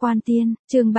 Quan Tiên, chương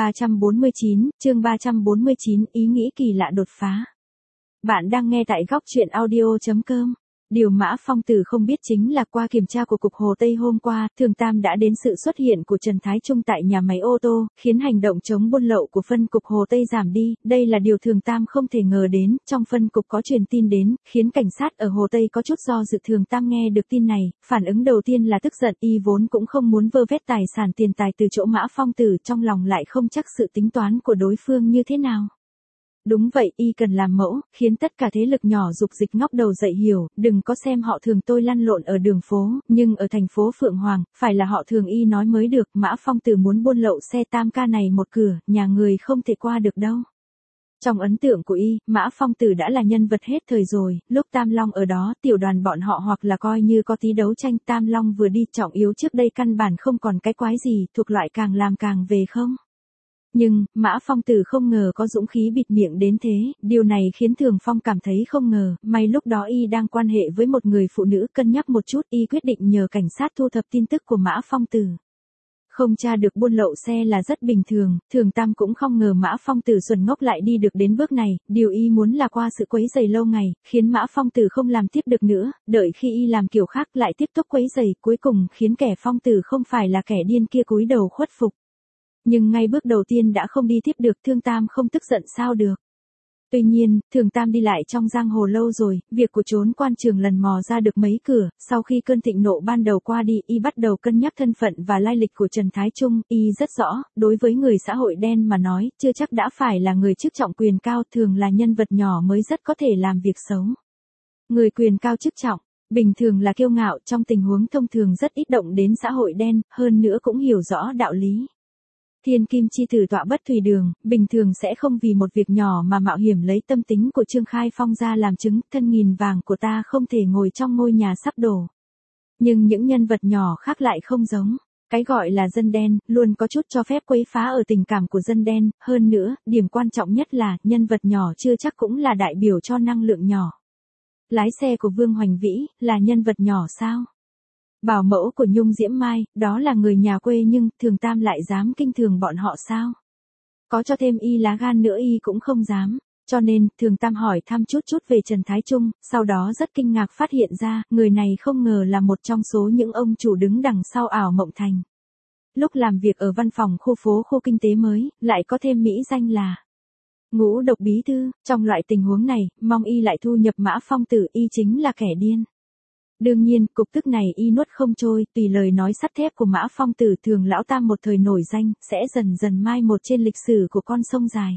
349, ý nghĩ kỳ lạ đột phá. Bạn đang nghe tại góc truyện audio.com. Điều Mã Phong Tử không biết chính là qua kiểm tra của Cục Hồ Tây hôm qua, Thường Tam đã đến sự xuất hiện của Trần Thái Trung tại nhà máy ô tô, khiến hành động chống buôn lậu của phân cục Hồ Tây giảm đi. Đây là điều Thường Tam không thể ngờ đến, trong phân cục có truyền tin đến, khiến cảnh sát ở Hồ Tây có chút do dự. Thường Tam nghe được tin này, phản ứng đầu tiên là tức giận, y vốn cũng không muốn vơ vét tài sản tiền tài từ chỗ Mã Phong Tử, trong lòng lại không chắc sự tính toán của đối phương như thế nào. Đúng vậy, y cần làm mẫu, khiến tất cả thế lực nhỏ dục dịch ngóc đầu dậy hiểu, đừng có xem họ Thường tôi lăn lộn ở đường phố, nhưng ở thành phố Phượng Hoàng, phải là họ Thường y nói mới được. Mã Phong Tử muốn buôn lậu xe tam ca này một cửa, nhà người không thể qua được đâu. Trong ấn tượng của y, Mã Phong Tử đã là nhân vật hết thời rồi, lúc Tam Long ở đó, tiểu đoàn bọn họ hoặc là coi như có tí đấu tranh. Tam Long vừa đi trọng yếu trước đây căn bản không còn cái quái gì, thuộc loại càng làm càng về không. Nhưng, Mã Phong Tử không ngờ có dũng khí bịt miệng đến thế, điều này khiến Thường Phong cảm thấy không ngờ, may lúc đó y đang quan hệ với một người phụ nữ. Cân nhắc một chút, y quyết định nhờ cảnh sát thu thập tin tức của Mã Phong Tử. Không tra được buôn lậu xe là rất bình thường, Thường Tam cũng không ngờ Mã Phong Tử xuẩn ngốc lại đi được đến bước này, điều y muốn là qua sự quấy rầy lâu ngày, khiến Mã Phong Tử không làm tiếp được nữa, đợi khi y làm kiểu khác lại tiếp tục quấy rầy, cuối cùng khiến kẻ Phong Tử không phải là kẻ điên kia cúi đầu khuất phục. Nhưng ngay bước đầu tiên đã không đi tiếp được, Thường Tam không tức giận sao được. Tuy nhiên, Thường Tam đi lại trong giang hồ lâu rồi, việc của trốn quan trường lần mò ra được mấy cửa, sau khi cơn thịnh nộ ban đầu qua đi, y bắt đầu cân nhắc thân phận và lai lịch của Trần Thái Trung. Y rất rõ, đối với người xã hội đen mà nói, chưa chắc đã phải là người chức trọng quyền cao, thường là nhân vật nhỏ mới rất có thể làm việc xấu. Người quyền cao chức trọng, bình thường là kiêu ngạo, trong tình huống thông thường rất ít động đến xã hội đen, hơn nữa cũng hiểu rõ đạo lý. Thiên kim chi tử tọa bất thủy đường, bình thường sẽ không vì một việc nhỏ mà mạo hiểm lấy tâm tính của Trương Khai Phong ra làm chứng. Thân nghìn vàng của ta không thể ngồi trong ngôi nhà sắp đổ. Nhưng những nhân vật nhỏ khác lại không giống. Cái gọi là dân đen, luôn có chút cho phép quấy phá ở tình cảm của dân đen. Hơn nữa, điểm quan trọng nhất là, nhân vật nhỏ chưa chắc cũng là đại biểu cho năng lượng nhỏ. Lái xe của Vương Hoành Vĩ, là nhân vật nhỏ sao? Bảo mẫu của Nhung Diễm Mai, đó là người nhà quê nhưng, Thường Tam lại dám kinh thường bọn họ sao? Có cho thêm y lá gan nữa y cũng không dám. Cho nên, Thường Tam hỏi thăm chút về Trần Thái Trung, sau đó rất kinh ngạc phát hiện ra, người này không ngờ là một trong số những ông chủ đứng đằng sau ảo mộng thành. Lúc làm việc ở văn phòng khu kinh tế mới, lại có thêm mỹ danh là Ngũ Độc Bí Thư. Trong loại tình huống này, mong y lại thu nhập Mã Phong Tử, y chính là kẻ điên. Đương nhiên, cục tức này y nuốt không trôi, tùy lời nói sắt thép của Mã Phong Tử, Thường lão tam một thời nổi danh, sẽ dần dần mai một trên lịch sử của con sông dài.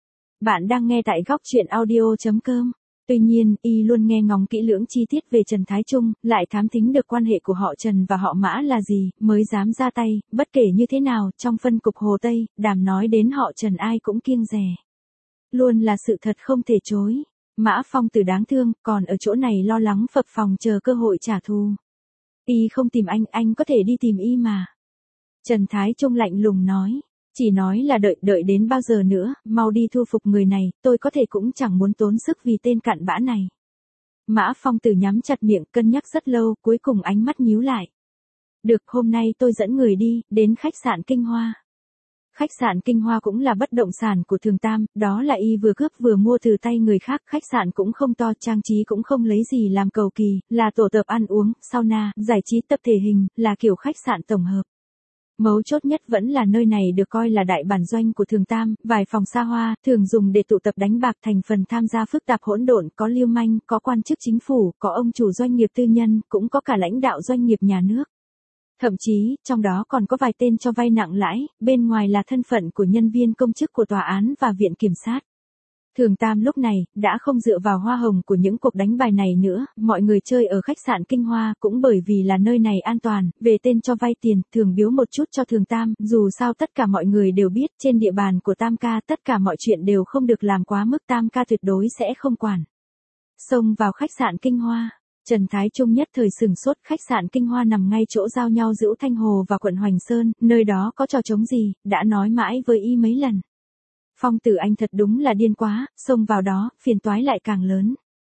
Bạn đang nghe tại góc truyện audio.com. Tuy nhiên, y luôn nghe ngóng kỹ lưỡng chi tiết về Trần Thái Trung, lại thám thính được quan hệ của họ Trần và họ Mã là gì, mới dám ra tay. Bất kể như thế nào, trong phân cục Hồ Tây, đàm nói đến họ Trần ai cũng kiêng dè. Luôn là sự thật không thể chối. Mã Phong Tử đáng thương, còn ở chỗ này lo lắng phập phồng chờ cơ hội trả thù. Y không tìm anh có thể đi tìm y mà. Trần Thái Trung lạnh lùng nói, chỉ nói là đợi đến bao giờ nữa, mau đi thu phục người này, tôi có thể cũng chẳng muốn tốn sức vì tên cặn bã này. Mã Phong Tử nhắm chặt miệng, cân nhắc rất lâu, cuối cùng ánh mắt nhíu lại. Được, hôm nay tôi dẫn người đi, đến khách sạn Kinh Hoa. Khách sạn Kinh Hoa cũng là bất động sản của Thường Tam, đó là y vừa cướp vừa mua từ tay người khác. Khách sạn cũng không to, trang trí cũng không lấy gì làm cầu kỳ, là tổ tập ăn uống, sauna, giải trí tập thể hình, là kiểu khách sạn tổng hợp. Mấu chốt nhất vẫn là nơi này được coi là đại bản doanh của Thường Tam, vài phòng xa hoa, thường dùng để tụ tập đánh bạc, thành phần tham gia phức tạp hỗn độn, có lưu manh, có quan chức chính phủ, có ông chủ doanh nghiệp tư nhân, cũng có cả lãnh đạo doanh nghiệp nhà nước. Thậm chí, trong đó còn có vài tên cho vay nặng lãi, bên ngoài là thân phận của nhân viên công chức của tòa án và viện kiểm sát. Thường Tam lúc này, đã không dựa vào hoa hồng của những cuộc đánh bài này nữa, mọi người chơi ở khách sạn Kinh Hoa cũng bởi vì là nơi này an toàn, về tên cho vay tiền, thường biếu một chút cho Thường Tam, dù sao tất cả mọi người đều biết, trên địa bàn của Tam ca tất cả mọi chuyện đều không được làm quá mức, Tam ca tuyệt đối sẽ không quản. Xông vào khách sạn Kinh Hoa. Trần Thái Trung nhất thời sửng sốt. Khách sạn Kinh Hoa nằm ngay chỗ giao nhau giữa Thanh Hồ và quận Hoành Sơn, nơi đó có trò trống gì, đã nói mãi với y mấy lần. Phong Tử anh thật đúng là điên quá, xông vào đó, phiền toái lại càng lớn.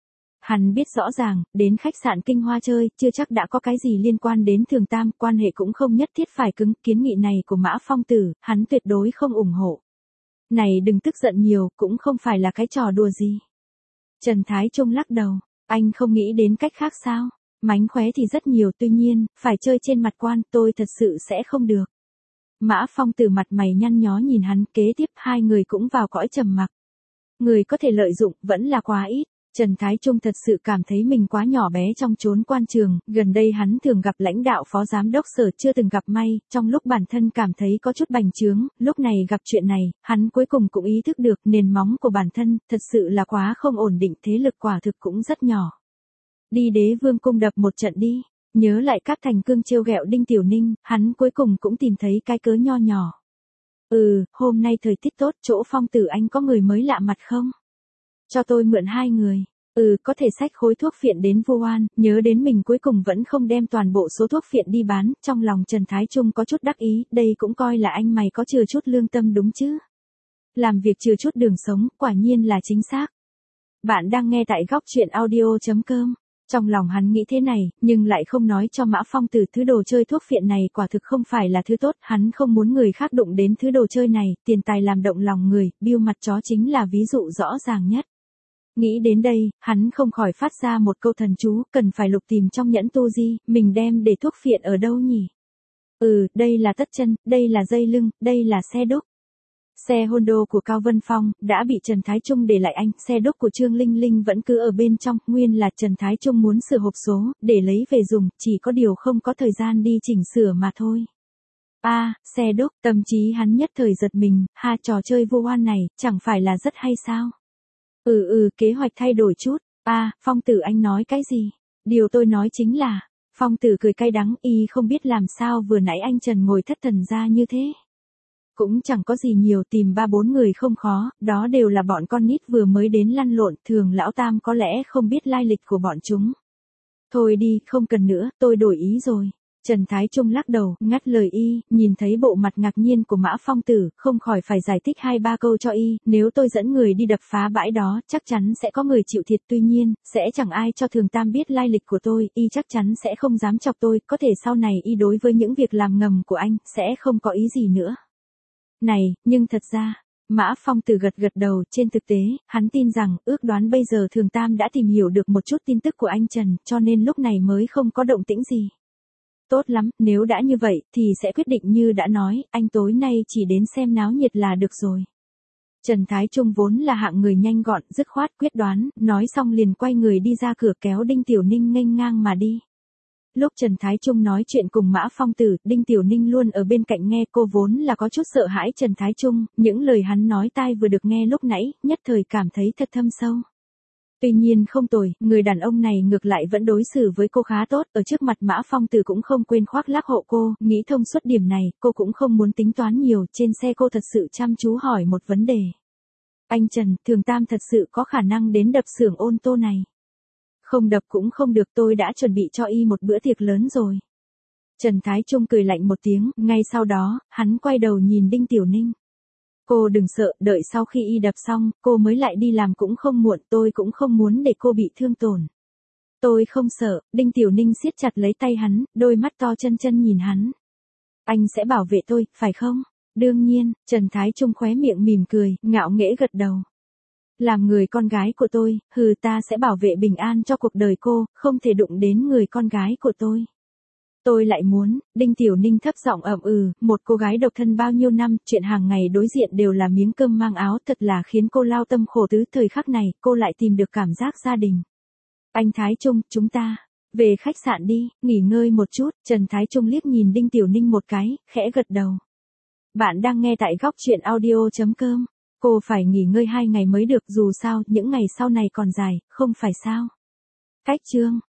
Hắn biết rõ ràng, đến khách sạn Kinh Hoa chơi, chưa chắc đã có cái gì liên quan đến Thường Tam, quan hệ cũng không nhất thiết phải cứng, kiến nghị này của Mã Phong Tử, hắn tuyệt đối không ủng hộ. Này đừng tức giận nhiều, cũng không phải là cái trò đùa gì. Trần Thái Trung lắc đầu, anh không nghĩ đến cách khác sao? Mánh khóe thì rất nhiều, tuy nhiên, phải chơi trên mặt quan, tôi thật sự sẽ không được. Mã Phong Tử mặt mày nhăn nhó nhìn hắn, kế tiếp hai người cũng vào cõi trầm mặc. Người có thể lợi dụng, vẫn là quá ít. Trần Thái Trung thật sự cảm thấy mình quá nhỏ bé trong chốn quan trường, gần đây hắn thường gặp lãnh đạo phó giám đốc Sở chưa từng gặp may, trong lúc bản thân cảm thấy có chút bành trướng, lúc này gặp chuyện này, hắn cuối cùng cũng ý thức được nền móng của bản thân, thật sự là quá không ổn định, thế lực quả thực cũng rất nhỏ. Đi Đế Vương cung đập một trận đi, nhớ lại Cáp Thành Cương trêu ghẹo Đinh Tiểu Ninh, hắn cuối cùng cũng tìm thấy cái cớ nho nhỏ. Hôm nay thời tiết tốt, chỗ Phong Tử anh có người mới lạ mặt không? Cho tôi mượn 2 người. Có thể xách khối thuốc phiện đến Vu Oan, nhớ đến mình cuối cùng vẫn không đem toàn bộ số thuốc phiện đi bán, trong lòng Trần Thái Trung có chút đắc ý, đây cũng coi là anh mày có chừa chút lương tâm đúng chứ. Làm việc chừa chút đường sống, quả nhiên là chính xác. Bạn đang nghe tại góc truyện audio.com. Trong lòng hắn nghĩ thế này, nhưng lại không nói cho Mã Phong Tử thứ đồ chơi thuốc phiện này quả thực không phải là thứ tốt, hắn không muốn người khác đụng đến thứ đồ chơi này, tiền tài làm động lòng người, biêu mặt chó chính là ví dụ rõ ràng nhất. Nghĩ đến đây, hắn không khỏi phát ra một câu thần chú, cần phải lục tìm trong nhẫn tu di, mình đem để thuốc phiện ở đâu nhỉ? Đây là tất chân, đây là dây lưng, đây là xe đúc. Xe Honda của Cao Vân Phong, đã bị Trần Thái Trung để lại anh, xe đúc của Trương Linh Linh vẫn cứ ở bên trong, nguyên là Trần Thái Trung muốn sửa hộp số, để lấy về dùng, chỉ có điều không có thời gian đi chỉnh sửa mà thôi. Xe đúc, tâm trí hắn nhất thời giật mình, trò chơi Vu Oan này, chẳng phải là rất hay sao? Kế hoạch thay đổi chút. Phong Tử anh nói cái gì? Điều tôi nói chính là, Phong Tử cười cay đắng, y không biết làm sao vừa nãy anh Trần ngồi thất thần ra như thế. Cũng chẳng có gì nhiều, tìm 3-4 người không khó, đó đều là bọn con nít vừa mới đến lăn lộn, thường lão tam có lẽ không biết lai lịch của bọn chúng. Thôi đi, không cần nữa, tôi đổi ý rồi. Trần Thái Trung lắc đầu, ngắt lời y, nhìn thấy bộ mặt ngạc nhiên của Mã Phong Tử, không khỏi phải giải thích 2-3 câu cho y, nếu tôi dẫn người đi đập phá bãi đó, chắc chắn sẽ có người chịu thiệt, tuy nhiên, sẽ chẳng ai cho Thường Tam biết lai lịch của tôi, y chắc chắn sẽ không dám chọc tôi, có thể sau này y đối với những việc làm ngầm của anh, sẽ không có ý gì nữa. Này, nhưng thật ra, Mã Phong Tử gật đầu, trên thực tế, hắn tin rằng, ước đoán bây giờ Thường Tam đã tìm hiểu được một chút tin tức của anh Trần, cho nên lúc này mới không có động tĩnh gì. Tốt lắm, nếu đã như vậy, thì sẽ quyết định như đã nói, anh tối nay chỉ đến xem náo nhiệt là được rồi. Trần Thái Trung vốn là hạng người nhanh gọn, dứt khoát, quyết đoán, nói xong liền quay người đi ra cửa kéo Đinh Tiểu Ninh nghênh ngang mà đi. Lúc Trần Thái Trung nói chuyện cùng Mã Phong Tử, Đinh Tiểu Ninh luôn ở bên cạnh nghe, cô vốn là có chút sợ hãi Trần Thái Trung, những lời hắn nói tai vừa được nghe lúc nãy, nhất thời cảm thấy thật thâm sâu. Tuy nhiên không tồi, người đàn ông này ngược lại vẫn đối xử với cô khá tốt, ở trước mặt Mã Phong Tử cũng không quên khoác lác hộ cô, nghĩ thông suốt điểm này, cô cũng không muốn tính toán nhiều, trên xe cô thật sự chăm chú hỏi một vấn đề. Anh Trần, Thường Tam thật sự có khả năng đến đập xưởng ôn tô này. Không đập cũng không được, tôi đã chuẩn bị cho y một bữa tiệc lớn rồi. Trần Thái Trung cười lạnh một tiếng, ngay sau đó, hắn quay đầu nhìn Đinh Tiểu Ninh. Cô đừng sợ, đợi sau khi y đập xong, cô mới lại đi làm cũng không muộn, tôi cũng không muốn để cô bị thương tổn. Tôi không sợ, Đinh Tiểu Ninh siết chặt lấy tay hắn, đôi mắt to chân chân nhìn hắn. Anh sẽ bảo vệ tôi, phải không? Đương nhiên, Trần Thái Trung khóe miệng mỉm cười, ngạo nghễ gật đầu. Làm người con gái của tôi, ta sẽ bảo vệ bình an cho cuộc đời cô, không thể đụng đến người con gái của tôi. Tôi lại muốn, Đinh Tiểu Ninh thấp giọng một cô gái độc thân bao nhiêu năm, chuyện hàng ngày đối diện đều là miếng cơm mang áo, thật là khiến cô lao tâm khổ tứ, thời khắc này, cô lại tìm được cảm giác gia đình. Anh Thái Trung, chúng ta, về khách sạn đi, nghỉ ngơi một chút, Trần Thái Trung liếc nhìn Đinh Tiểu Ninh một cái, khẽ gật đầu. Bạn đang nghe tại góc truyện audio.com. Cô phải nghỉ ngơi 2 ngày mới được, dù sao, những ngày sau này còn dài, không phải sao? Cách chương